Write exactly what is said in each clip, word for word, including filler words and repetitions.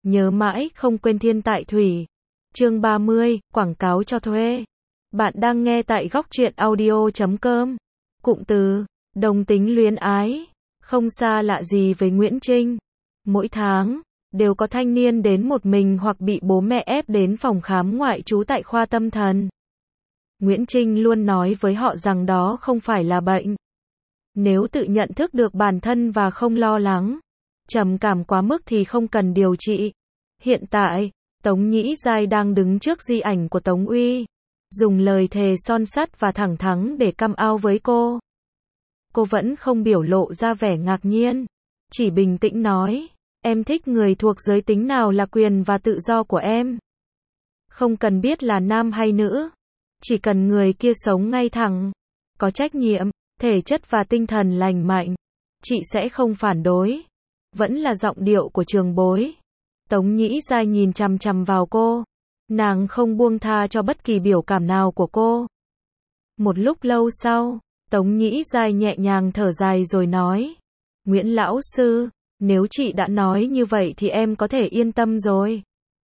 nhớ mãi không quên thiên tại thủy. Chương ba mươi, quảng cáo cho thuê. Bạn đang nghe tại góc truyện audio chấm com. Cụm từ, đồng tính luyến ái, không xa lạ gì với Nguyễn Trinh. Mỗi tháng, đều có thanh niên đến một mình hoặc bị bố mẹ ép đến phòng khám ngoại trú tại khoa tâm thần. Nguyễn Trinh luôn nói với họ rằng đó không phải là bệnh. Nếu tự nhận thức được bản thân và không lo lắng, trầm cảm quá mức thì không cần điều trị. Hiện tại, Tống Nhĩ Giai đang đứng trước di ảnh của Tống Uy, dùng lời thề son sắt và thẳng thắn để căm ao với cô. Cô vẫn không biểu lộ ra vẻ ngạc nhiên, chỉ bình tĩnh nói, em thích người thuộc giới tính nào là quyền và tự do của em. Không cần biết là nam hay nữ, chỉ cần người kia sống ngay thẳng, có trách nhiệm, thể chất và tinh thần lành mạnh, chị sẽ không phản đối. Vẫn là giọng điệu của trường bối. Tống Nhĩ Giai nhìn chằm chằm vào cô, nàng không buông tha cho bất kỳ biểu cảm nào của cô. Một lúc lâu sau, Tống Nhĩ Giai nhẹ nhàng thở dài rồi nói, Nguyễn lão sư, nếu chị đã nói như vậy thì em có thể yên tâm rồi.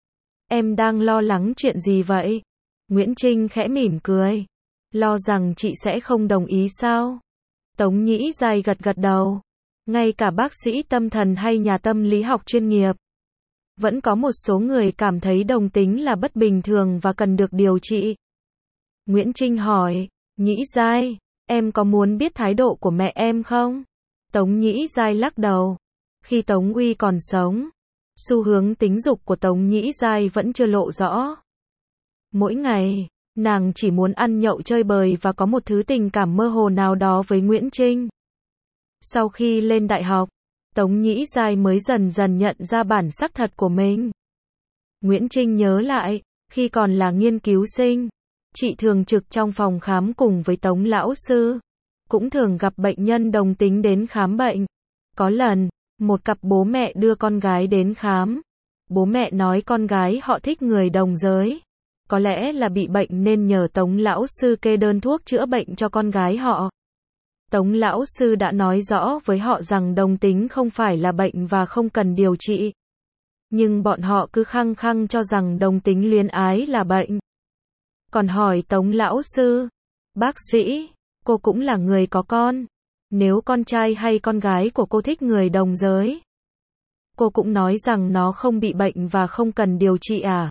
Em đang lo lắng chuyện gì vậy? Nguyễn Trinh khẽ mỉm cười, lo rằng chị sẽ không đồng ý sao? Tống Nhĩ Giai gật gật đầu, ngay cả bác sĩ tâm thần hay nhà tâm lý học chuyên nghiệp, vẫn có một số người cảm thấy đồng tính là bất bình thường và cần được điều trị. Nguyễn Trinh hỏi, Nhĩ Giai, em có muốn biết thái độ của mẹ em không? Tống Nhĩ Giai lắc đầu. Khi Tống Uy còn sống, xu hướng tính dục của Tống Nhĩ Giai vẫn chưa lộ rõ. Mỗi ngày, nàng chỉ muốn ăn nhậu chơi bời và có một thứ tình cảm mơ hồ nào đó với Nguyễn Trinh. Sau khi lên đại học, Tống Nhĩ Giai mới dần dần nhận ra bản sắc thật của mình. Nguyễn Trinh nhớ lại, khi còn là nghiên cứu sinh, chị thường trực trong phòng khám cùng với Tống lão sư, cũng thường gặp bệnh nhân đồng tính đến khám bệnh. Có lần, một cặp bố mẹ đưa con gái đến khám. Bố mẹ nói con gái họ thích người đồng giới. Có lẽ là bị bệnh nên nhờ Tống lão sư kê đơn thuốc chữa bệnh cho con gái họ. Tống lão sư đã nói rõ với họ rằng đồng tính không phải là bệnh và không cần điều trị. Nhưng bọn họ cứ khăng khăng cho rằng đồng tính luyến ái là bệnh. Còn hỏi Tống lão sư, bác sĩ, cô cũng là người có con. Nếu con trai hay con gái của cô thích người đồng giới, cô cũng nói rằng nó không bị bệnh và không cần điều trị à?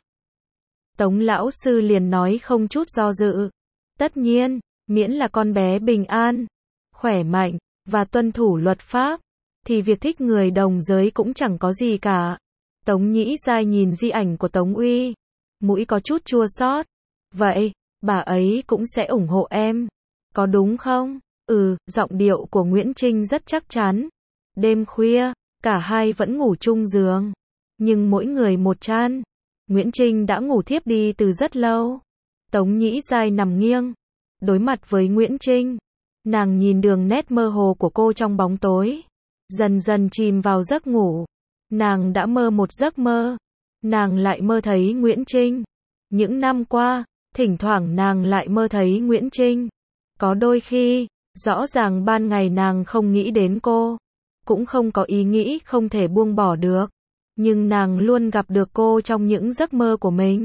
Tống lão sư liền nói không chút do dự. Tất nhiên, miễn là con bé bình an, khỏe mạnh, và tuân thủ luật pháp, thì việc thích người đồng giới cũng chẳng có gì cả. Tống Nhĩ Giai nhìn di ảnh của Tống Uy, mũi có chút chua xót. Vậy, bà ấy cũng sẽ ủng hộ em, có đúng không? Ừ, giọng điệu của Nguyễn Trinh rất chắc chắn. Đêm khuya, cả hai vẫn ngủ chung giường, nhưng mỗi người một chăn. Nguyễn Trinh đã ngủ thiếp đi từ rất lâu. Tống Nhĩ Giai nằm nghiêng, đối mặt với Nguyễn Trinh. Nàng nhìn đường nét mơ hồ của cô trong bóng tối, dần dần chìm vào giấc ngủ. Nàng đã mơ một giấc mơ. Nàng lại mơ thấy Nguyễn Trinh. Những năm qua, thỉnh thoảng nàng lại mơ thấy Nguyễn Trinh. Có đôi khi, rõ ràng ban ngày nàng không nghĩ đến cô, cũng không có ý nghĩ không thể buông bỏ được, nhưng nàng luôn gặp được cô trong những giấc mơ của mình.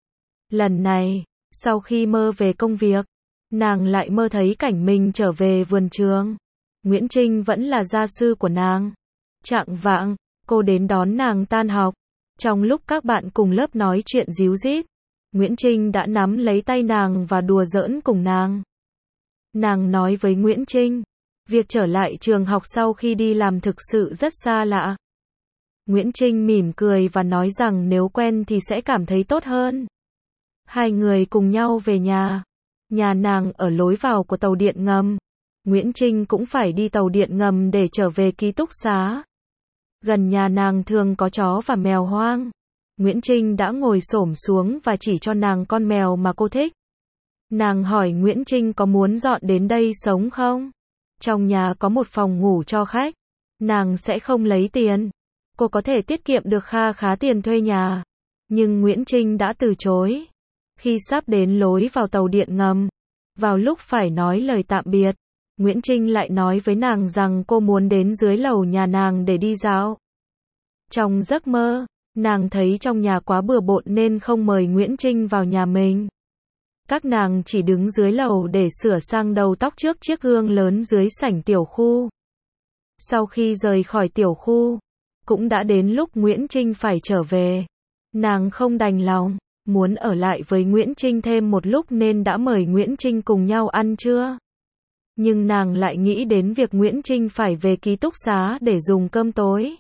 Lần này, sau khi mơ về công việc, nàng lại mơ thấy cảnh mình trở về vườn trường. Nguyễn Trinh vẫn là gia sư của nàng. Chạng vạng, cô đến đón nàng tan học. Trong lúc các bạn cùng lớp nói chuyện ríu rít, Nguyễn Trinh đã nắm lấy tay nàng và đùa giỡn cùng nàng. Nàng nói với Nguyễn Trinh, việc trở lại trường học sau khi đi làm thực sự rất xa lạ. Nguyễn Trinh mỉm cười và nói rằng nếu quen thì sẽ cảm thấy tốt hơn. Hai người cùng nhau về nhà. Nhà nàng ở lối vào của tàu điện ngầm. Nguyễn Trinh cũng phải đi tàu điện ngầm để trở về ký túc xá. Gần nhà nàng thường có chó và mèo hoang. Nguyễn Trinh đã ngồi xổm xuống và chỉ cho nàng con mèo mà cô thích. Nàng hỏi Nguyễn Trinh có muốn dọn đến đây sống không? Trong nhà có một phòng ngủ cho khách. Nàng sẽ không lấy tiền. Cô có thể tiết kiệm được kha khá tiền thuê nhà. Nhưng Nguyễn Trinh đã từ chối. Khi sắp đến lối vào tàu điện ngầm, vào lúc phải nói lời tạm biệt, Nguyễn Trinh lại nói với nàng rằng cô muốn đến dưới lầu nhà nàng để đi dạo. Trong giấc mơ, Nàng thấy trong nhà quá bừa bộn nên không mời Nguyễn Trinh vào nhà mình. Các nàng chỉ đứng dưới lầu để sửa sang đầu tóc trước chiếc gương lớn dưới sảnh tiểu khu. Sau khi rời khỏi tiểu khu, cũng đã đến lúc Nguyễn Trinh phải trở về. Nàng không đành lòng, muốn ở lại với Nguyễn Trinh thêm một lúc nên đã mời Nguyễn Trinh cùng nhau ăn trưa. Nhưng nàng lại nghĩ đến việc Nguyễn Trinh phải về ký túc xá để dùng cơm tối.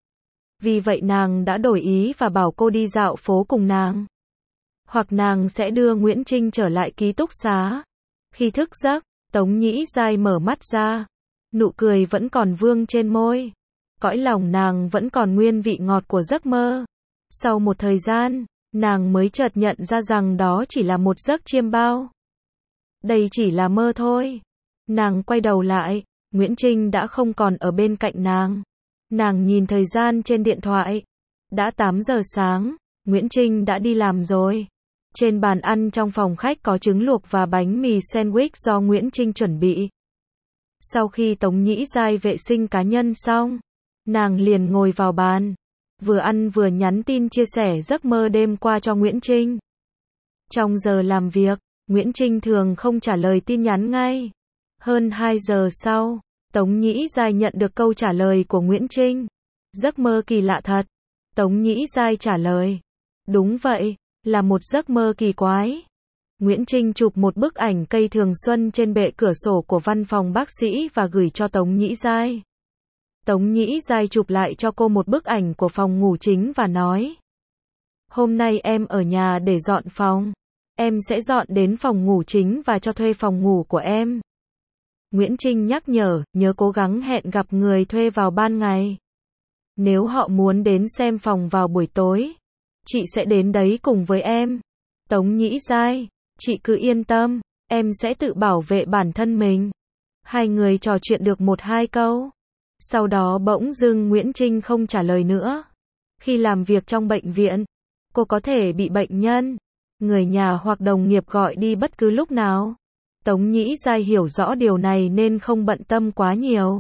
Vì vậy nàng đã đổi ý và bảo cô đi dạo phố cùng nàng. Hoặc nàng sẽ đưa Nguyễn Trinh trở lại ký túc xá. Khi thức giấc, Tống Nhĩ Giai mở mắt ra. Nụ cười vẫn còn vương trên môi. Cõi lòng nàng vẫn còn nguyên vị ngọt của giấc mơ. Sau một thời gian, nàng mới chợt nhận ra rằng đó chỉ là một giấc chiêm bao. Đây chỉ là mơ thôi. Nàng quay đầu lại, Nguyễn Trinh đã không còn ở bên cạnh nàng. Nàng nhìn thời gian trên điện thoại. Đã tám giờ sáng, Nguyễn Trinh đã đi làm rồi. Trên bàn ăn trong phòng khách có trứng luộc và bánh mì sandwich do Nguyễn Trinh chuẩn bị. Sau khi Tống Nhĩ Giai vệ sinh cá nhân xong, nàng liền ngồi vào bàn. Vừa ăn vừa nhắn tin chia sẻ giấc mơ đêm qua cho Nguyễn Trinh. Trong giờ làm việc, Nguyễn Trinh thường không trả lời tin nhắn ngay. Hơn hai giờ sau, Tống Nhĩ Giai nhận được câu trả lời của Nguyễn Trinh. Giấc mơ kỳ lạ thật. Tống Nhĩ Giai trả lời. Đúng vậy, là một giấc mơ kỳ quái. Nguyễn Trinh chụp một bức ảnh cây thường xuân trên bệ cửa sổ của văn phòng bác sĩ và gửi cho Tống Nhĩ Giai. Tống Nhĩ Giai chụp lại cho cô một bức ảnh của phòng ngủ chính và nói. Hôm nay em ở nhà để dọn phòng. Em sẽ dọn đến phòng ngủ chính và cho thuê phòng ngủ của em. Nguyễn Trinh nhắc nhở, nhớ cố gắng hẹn gặp người thuê vào ban ngày. Nếu họ muốn đến xem phòng vào buổi tối, chị sẽ đến đấy cùng với em. Tống Nhĩ Giai, chị cứ yên tâm, em sẽ tự bảo vệ bản thân mình. Hai người trò chuyện được một hai câu. Sau đó bỗng dưng Nguyễn Trinh không trả lời nữa. Khi làm việc trong bệnh viện, cô có thể bị bệnh nhân, người nhà hoặc đồng nghiệp gọi đi bất cứ lúc nào. Tống Nhĩ Giai hiểu rõ điều này nên không bận tâm quá nhiều.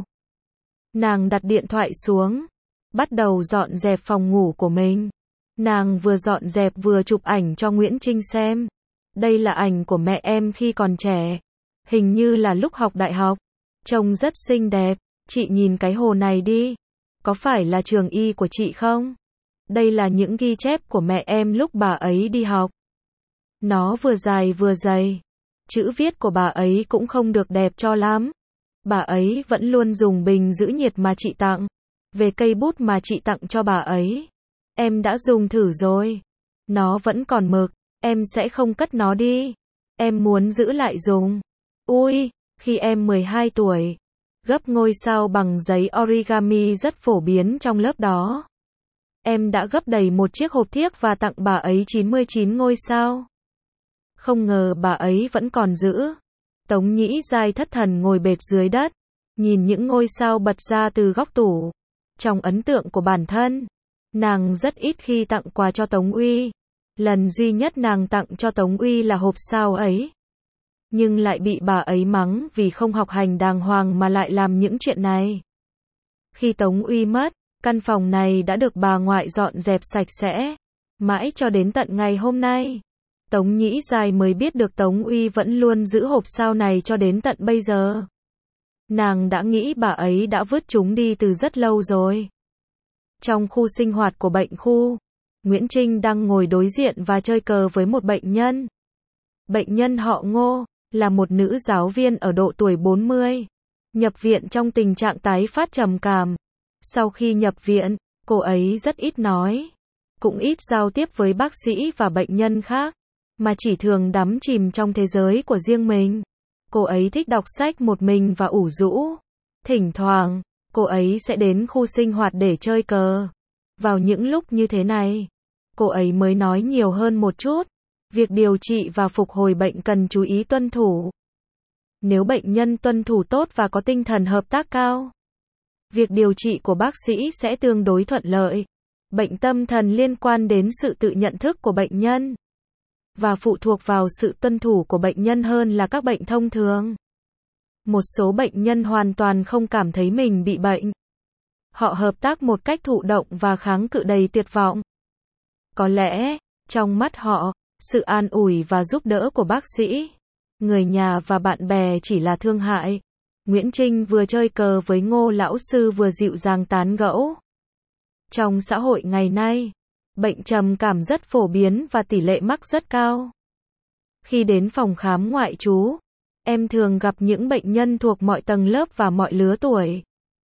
Nàng đặt điện thoại xuống, bắt đầu dọn dẹp phòng ngủ của mình. Nàng vừa dọn dẹp vừa chụp ảnh cho Nguyễn Trinh xem. Đây là ảnh của mẹ em khi còn trẻ. Hình như là lúc học đại học. Trông rất xinh đẹp. Chị nhìn cái hồ này đi. Có phải là trường y của chị không? Đây là những ghi chép của mẹ em lúc bà ấy đi học. Nó vừa dài vừa dày. Chữ viết của bà ấy cũng không được đẹp cho lắm. Bà ấy vẫn luôn dùng bình giữ nhiệt mà chị tặng. Về cây bút mà chị tặng cho bà ấy, em đã dùng thử rồi. Nó vẫn còn mực. Em sẽ không cất nó đi. Em muốn giữ lại dùng. Ui, khi em mười hai tuổi, gấp ngôi sao bằng giấy origami rất phổ biến trong lớp đó. Em đã gấp đầy một chiếc hộp thiếc và tặng bà ấy chín mươi chín ngôi sao. Không ngờ bà ấy vẫn còn giữ. Tống Nhĩ Giai thất thần ngồi bệt dưới đất, nhìn những ngôi sao bật ra từ góc tủ. Trong ấn tượng của bản thân, nàng rất ít khi tặng quà cho Tống Uy. Lần duy nhất nàng tặng cho Tống Uy là hộp sao ấy. Nhưng lại bị bà ấy mắng vì không học hành đàng hoàng mà lại làm những chuyện này. Khi Tống Uy mất, căn phòng này đã được bà ngoại dọn dẹp sạch sẽ. Mãi cho đến tận ngày hôm nay, Tống Nhĩ Giai mới biết được Tống Uy vẫn luôn giữ hộp sao này cho đến tận bây giờ. Nàng đã nghĩ bà ấy đã vứt chúng đi từ rất lâu rồi. Trong khu sinh hoạt của bệnh khu, Nguyễn Trinh đang ngồi đối diện và chơi cờ với một bệnh nhân. Bệnh nhân họ Ngô, là một nữ giáo viên ở độ tuổi bốn mươi. Nhập viện trong tình trạng tái phát trầm cảm. Sau khi nhập viện, cô ấy rất ít nói. Cũng ít giao tiếp với bác sĩ và bệnh nhân khác. Mà chỉ thường đắm chìm trong thế giới của riêng mình. Cô ấy thích đọc sách một mình và ủ rũ. Thỉnh thoảng, cô ấy sẽ đến khu sinh hoạt để chơi cờ. Vào những lúc như thế này, cô ấy mới nói nhiều hơn một chút. Việc điều trị và phục hồi bệnh cần chú ý tuân thủ. Nếu bệnh nhân tuân thủ tốt và có tinh thần hợp tác cao, việc điều trị của bác sĩ sẽ tương đối thuận lợi. Bệnh tâm thần liên quan đến sự tự nhận thức của bệnh nhân và phụ thuộc vào sự tuân thủ của bệnh nhân hơn là các bệnh thông thường. Một số bệnh nhân hoàn toàn không cảm thấy mình bị bệnh. Họ hợp tác một cách thụ động và kháng cự đầy tuyệt vọng. Có lẽ, trong mắt họ, sự an ủi và giúp đỡ của bác sĩ, người nhà và bạn bè chỉ là thương hại. Nguyễn Trinh vừa chơi cờ với Ngô lão sư vừa dịu dàng tán gẫu. Trong xã hội ngày nay, bệnh trầm cảm rất phổ biến và tỷ lệ mắc rất cao. Khi đến phòng khám ngoại trú, em thường gặp những bệnh nhân thuộc mọi tầng lớp và mọi lứa tuổi.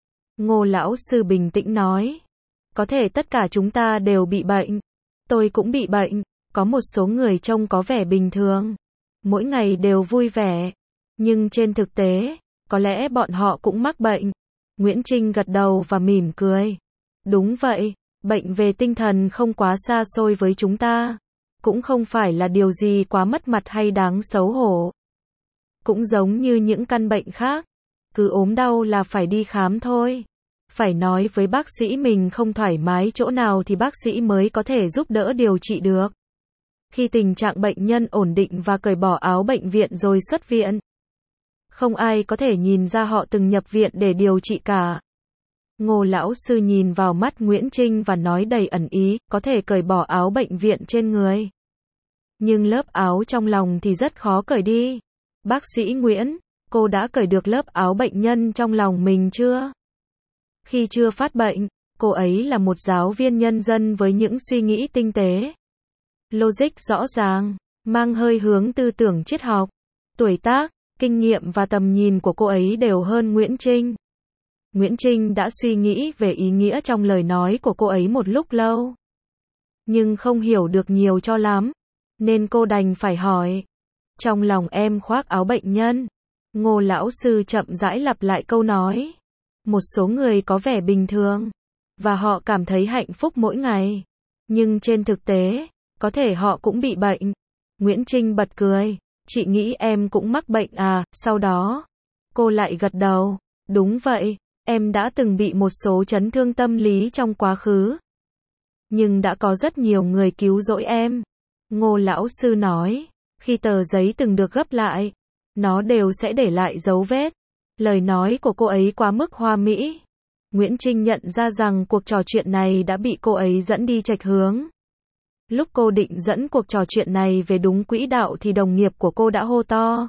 Ngô lão sư bình tĩnh nói, có thể tất cả chúng ta đều bị bệnh. Tôi cũng bị bệnh, có một số người trông có vẻ bình thường, mỗi ngày đều vui vẻ, nhưng trên thực tế, có lẽ bọn họ cũng mắc bệnh. Nguyễn Trinh gật đầu và mỉm cười. Đúng vậy, bệnh về tinh thần không quá xa xôi với chúng ta, cũng không phải là điều gì quá mất mặt hay đáng xấu hổ. Cũng giống như những căn bệnh khác, cứ ốm đau là phải đi khám thôi. Phải nói với bác sĩ mình không thoải mái chỗ nào thì bác sĩ mới có thể giúp đỡ điều trị được. Khi tình trạng bệnh nhân ổn định và cởi bỏ áo bệnh viện rồi xuất viện, không ai có thể nhìn ra họ từng nhập viện để điều trị cả. Ngô lão sư nhìn vào mắt Nguyễn Trinh và nói đầy ẩn ý, có thể cởi bỏ áo bệnh viện trên người, nhưng lớp áo trong lòng thì rất khó cởi đi. Bác sĩ Nguyễn, cô đã cởi được lớp áo bệnh nhân trong lòng mình chưa? Khi chưa phát bệnh, cô ấy là một giáo viên nhân dân với những suy nghĩ tinh tế, logic rõ ràng, mang hơi hướng tư tưởng triết học. Tuổi tác, kinh nghiệm và tầm nhìn của cô ấy đều hơn Nguyễn Trinh. Nguyễn Trinh đã suy nghĩ về ý nghĩa trong lời nói của cô ấy một lúc lâu, nhưng không hiểu được nhiều cho lắm, nên cô đành phải hỏi. Trong lòng em khoác áo bệnh nhân. Ngô lão sư chậm rãi lặp lại câu nói. Một số người có vẻ bình thường, và họ cảm thấy hạnh phúc mỗi ngày. Nhưng trên thực tế, có thể họ cũng bị bệnh. Nguyễn Trinh bật cười. Chị nghĩ em cũng mắc bệnh à? Sau đó, cô lại gật đầu. Đúng vậy, em đã từng bị một số chấn thương tâm lý trong quá khứ. Nhưng đã có rất nhiều người cứu rỗi em. Ngô lão sư nói. Khi tờ giấy từng được gấp lại, nó đều sẽ để lại dấu vết. Lời nói của cô ấy quá mức hoa mỹ. Nguyễn Trinh nhận ra rằng cuộc trò chuyện này đã bị cô ấy dẫn đi chệch hướng. Lúc cô định dẫn cuộc trò chuyện này về đúng quỹ đạo thì đồng nghiệp của cô đã hô to.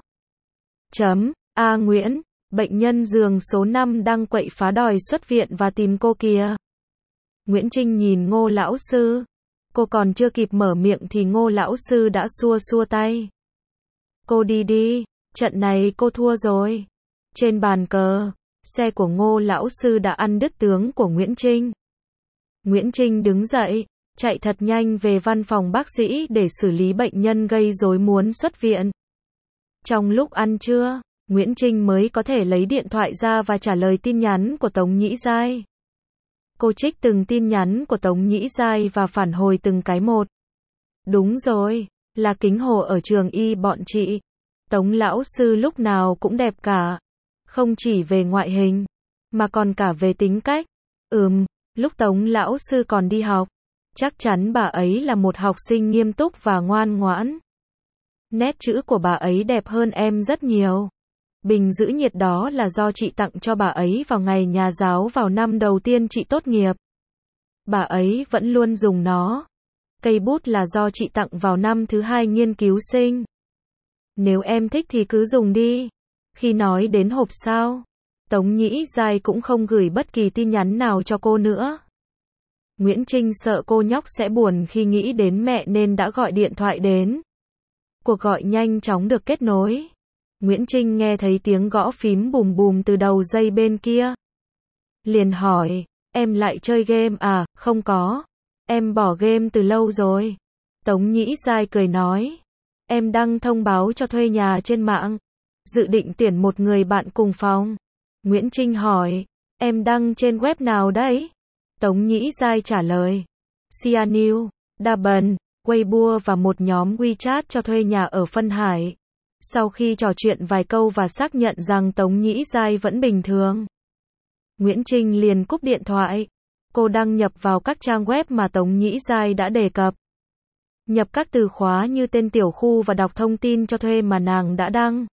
Chấm, A Nguyễn, bệnh nhân giường số năm đang quậy phá đòi xuất viện và tìm cô kìa. Nguyễn Trinh nhìn Ngô lão sư. Cô còn chưa kịp mở miệng thì Ngô lão sư đã xua xua tay. Cô đi đi, trận này cô thua rồi. Trên bàn cờ, xe của Ngô lão sư đã ăn đứt tướng của Nguyễn Trinh. Nguyễn Trinh đứng dậy, chạy thật nhanh về văn phòng bác sĩ để xử lý bệnh nhân gây rối muốn xuất viện. Trong lúc ăn trưa, Nguyễn Trinh mới có thể lấy điện thoại ra và trả lời tin nhắn của Tống Nhĩ Giai. Cô trích từng tin nhắn của Tống Nhĩ Giai và phản hồi từng cái một. Đúng rồi, là Kính Hồ ở trường y bọn chị. Tống lão sư lúc nào cũng đẹp cả. Không chỉ về ngoại hình, mà còn cả về tính cách. Ừm, lúc Tống lão sư còn đi học, chắc chắn bà ấy là một học sinh nghiêm túc và ngoan ngoãn. Nét chữ của bà ấy đẹp hơn em rất nhiều. Bình giữ nhiệt đó là do chị tặng cho bà ấy vào ngày nhà giáo vào năm đầu tiên chị tốt nghiệp. Bà ấy vẫn luôn dùng nó. Cây bút là do chị tặng vào năm thứ hai nghiên cứu sinh. Nếu em thích thì cứ dùng đi. Khi nói đến hộp sao, Tống Nhĩ Giai cũng không gửi bất kỳ tin nhắn nào cho cô nữa. Nguyễn Trinh sợ cô nhóc sẽ buồn khi nghĩ đến mẹ nên đã gọi điện thoại đến. Cuộc gọi nhanh chóng được kết nối. Nguyễn Trinh nghe thấy tiếng gõ phím bùm bùm từ đầu dây bên kia. Liền hỏi, em lại chơi game à? Không có. Em bỏ game từ lâu rồi. Tống Nhĩ Giai cười nói. Em đăng thông báo cho thuê nhà trên mạng. Dự định tuyển một người bạn cùng phòng. Nguyễn Trinh hỏi, em đăng trên web nào đấy? Tống Nhĩ Giai trả lời. Sia News, Daban, Weibo và một nhóm WeChat cho thuê nhà ở Phân Hải. Sau khi trò chuyện vài câu và xác nhận rằng Tống Nhĩ Giai vẫn bình thường, Nguyễn Trinh liền cúp điện thoại. Cô đăng nhập vào các trang web mà Tống Nhĩ Giai đã đề cập. Nhập các từ khóa như tên tiểu khu và đọc thông tin cho thuê mà nàng đã đăng.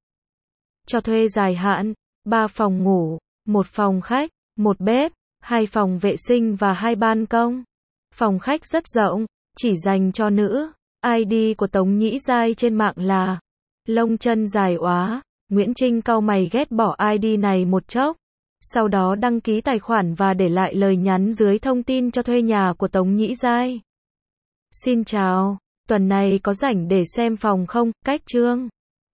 Cho thuê dài hạn, ba phòng ngủ, một phòng khách, một bếp, hai phòng vệ sinh và hai ban công. Phòng khách rất rộng, chỉ dành cho nữ. i đê của Tống Nhĩ Giai trên mạng là lông chân dài oá. Nguyễn Trinh cau mày ghét bỏ i đê này một chốc. Sau đó đăng ký tài khoản và để lại lời nhắn dưới thông tin cho thuê nhà của Tống Nhĩ Giai. Xin chào, tuần này có rảnh để xem phòng không? Cách chương